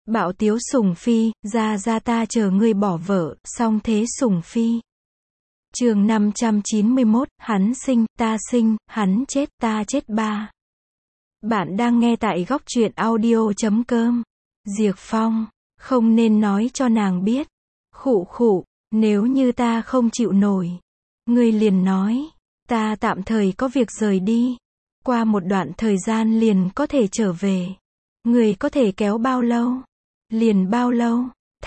Bạo tiếu Sùng Phi, ra ta chờ ngươi bỏ vợ, song thế Sùng Phi. Chương 591, hắn sinh, ta sinh, hắn chết, ta chết ba. Bạn đang nghe tại góc truyện audio.com. Diệp Phong, không nên nói cho nàng biết. Khụ khụ, nếu như ta không chịu nổi, ngươi liền nói, ta tạm thời có việc rời đi. Qua một đoạn thời gian liền có thể trở về. Ngươi có thể kéo bao lâu? Liền bao lâu?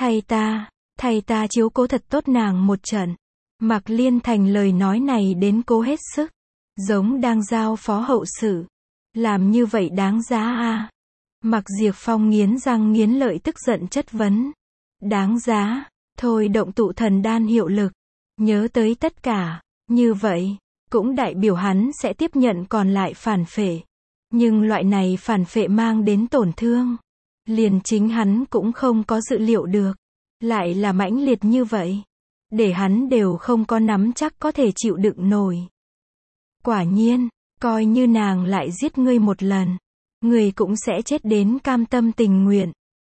Thay ta chiếu cố thật tốt nàng một trận. Mạc Liên Thành lời nói này đến cố hết sức, giống đang giao phó hậu sự. Làm như vậy đáng giá à? Mạc Diệp Phong nghiến răng nghiến lợi tức giận chất vấn. Đáng giá, thôi động tụ thần đan hiệu lực. Nhớ tới tất cả, như vậy, cũng đại biểu hắn sẽ tiếp nhận còn lại phản phệ. Nhưng loại này phản phệ mang đến tổn thương, liền chính hắn cũng không có dự liệu được. Lại là mãnh liệt như vậy, để hắn đều không có nắm chắc có thể chịu đựng nổi. Quả nhiên, coi như nàng lại giết ngươi một lần, ngươi cũng sẽ chết đến cam tâm tình nguyện.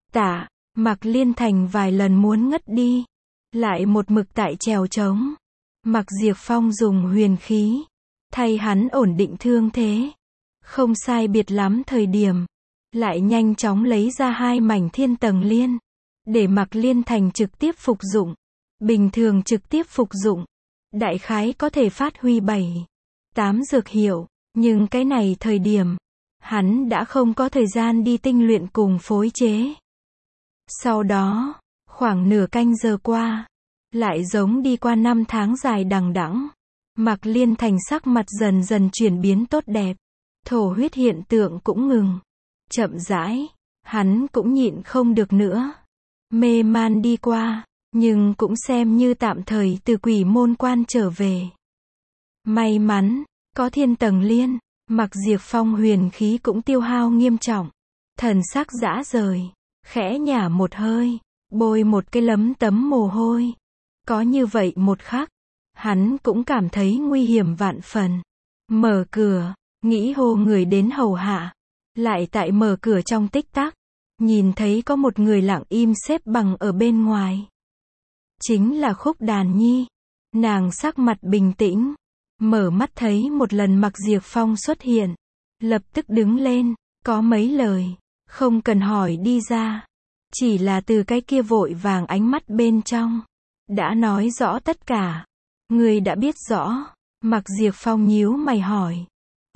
Mạc Liên Thành vài lần muốn ngất đi, lại một mực tại trèo trống. Mạc Diệp Phong dùng huyền khí, thay hắn ổn định thương thế. Không sai biệt lắm thời điểm, lại nhanh chóng lấy ra 2 mảnh thiên tầng liên, để Mạc Liên Thành trực tiếp phục dụng. Bình thường trực tiếp phục dụng, đại khái có thể phát huy 7-8 dược hiệu, nhưng cái này thời điểm, hắn đã không có thời gian đi tinh luyện cùng phối chế. Sau đó, khoảng nửa canh giờ qua, lại giống đi qua 5 tháng dài đằng đẵng, Mạc Liên Thành sắc mặt dần dần chuyển biến tốt đẹp, thổ huyết hiện tượng cũng ngừng. Chậm rãi, hắn cũng nhịn không được nữa. Mê man đi qua, nhưng cũng xem như tạm thời từ quỷ môn quan trở về. May mắn, có thiên tầng liên, Mạc Diệp Phong huyền khí cũng tiêu hao nghiêm trọng. Thần sắc rã rời, khẽ nhả một hơi, bôi một cái lấm tấm mồ hôi. Có như vậy một khắc, hắn cũng cảm thấy nguy hiểm vạn phần. Mở cửa, nghĩ hô người đến hầu hạ. Lại tại mở cửa trong tích tắc, nhìn thấy có một người lặng im xếp bằng ở bên ngoài. Chính là Khúc Đàn Nhi. Nàng sắc mặt bình tĩnh, mở mắt thấy một lần Mạc Diệp Phong xuất hiện, lập tức đứng lên, có mấy lời, không cần hỏi đi ra. Chỉ là từ cái kia vội vàng ánh mắt bên trong, đã nói rõ tất cả. Người đã biết rõ. Mạc Diệp Phong nhíu mày hỏi.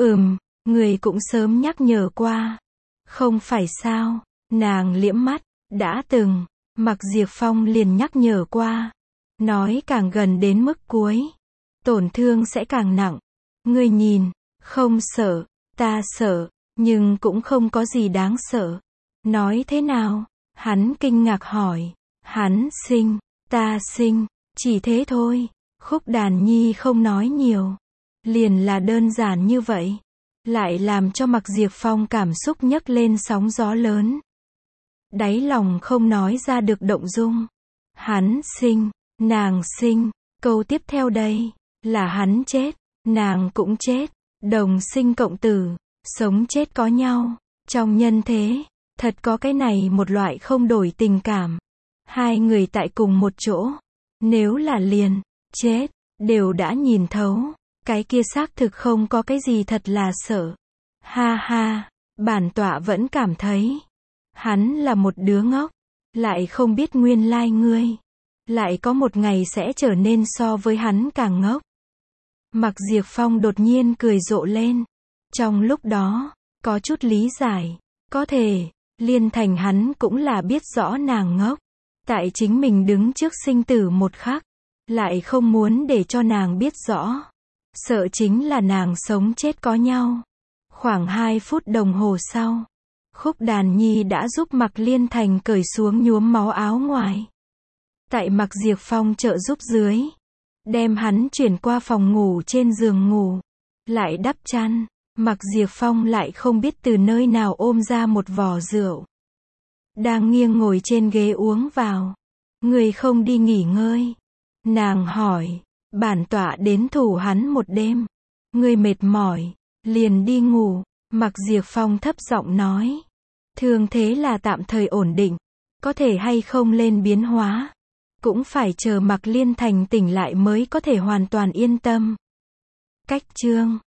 Người cũng sớm nhắc nhở qua. Không phải sao? Nàng liễm mắt, đã từng. Mạc Diệp Phong liền nhắc nhở qua. Nói càng gần đến mức cuối, tổn thương sẽ càng nặng. Ngươi nhìn, không sợ, ta sợ, nhưng cũng không có gì đáng sợ. Nói thế nào? Hắn kinh ngạc hỏi. Hắn sinh, ta sinh, chỉ thế thôi. Khúc Đàn Nhi không nói nhiều, liền là đơn giản như vậy, lại làm cho Mạc Diệp Phong cảm xúc nhấc lên sóng gió lớn. Đáy lòng không nói ra được động dung. Hắn sinh, nàng sinh, câu tiếp theo đây, là hắn chết, nàng cũng chết, đồng sinh cộng tử, sống chết có nhau. Trong nhân thế, thật có cái này một loại không đổi tình cảm. Hai người tại cùng một chỗ, nếu là liền, chết, đều đã nhìn thấu, cái kia xác thực không có cái gì thật là sợ. Ha ha, bản tọa vẫn cảm thấy, hắn là một đứa ngốc, lại không biết nguyên lai ngươi, lại có một ngày sẽ trở nên so với hắn càng ngốc. Mạc Diệp Phong đột nhiên cười rộ lên. Trong lúc đó, có chút lý giải, có thể, Liên Thành hắn cũng là biết rõ nàng ngốc. Tại chính mình đứng trước sinh tử một khắc, lại không muốn để cho nàng biết rõ. Sợ chính là nàng sống chết có nhau. Khoảng 2 phút đồng hồ sau, Khúc Đàn Nhi đã giúp Mạc Liên Thành cởi xuống nhuốm máu áo ngoài. Tại Mạc Diệp Phong trợ giúp dưới, đem hắn chuyển qua phòng ngủ trên giường ngủ, lại đắp chăn. Mạc Diệp Phong lại không biết từ nơi nào ôm ra một vò rượu, đang nghiêng ngồi trên ghế uống vào. Người không đi nghỉ ngơi? Nàng hỏi. Bản tọa đến thủ hắn một đêm, người mệt mỏi, liền đi ngủ. Mạc Diệp Phong thấp giọng nói. Thương thế là tạm thời ổn định, Có thể hay không lên biến hóa. Cũng phải chờ Mạc Liên Thành tỉnh lại mới có thể hoàn toàn yên tâm. Cách chương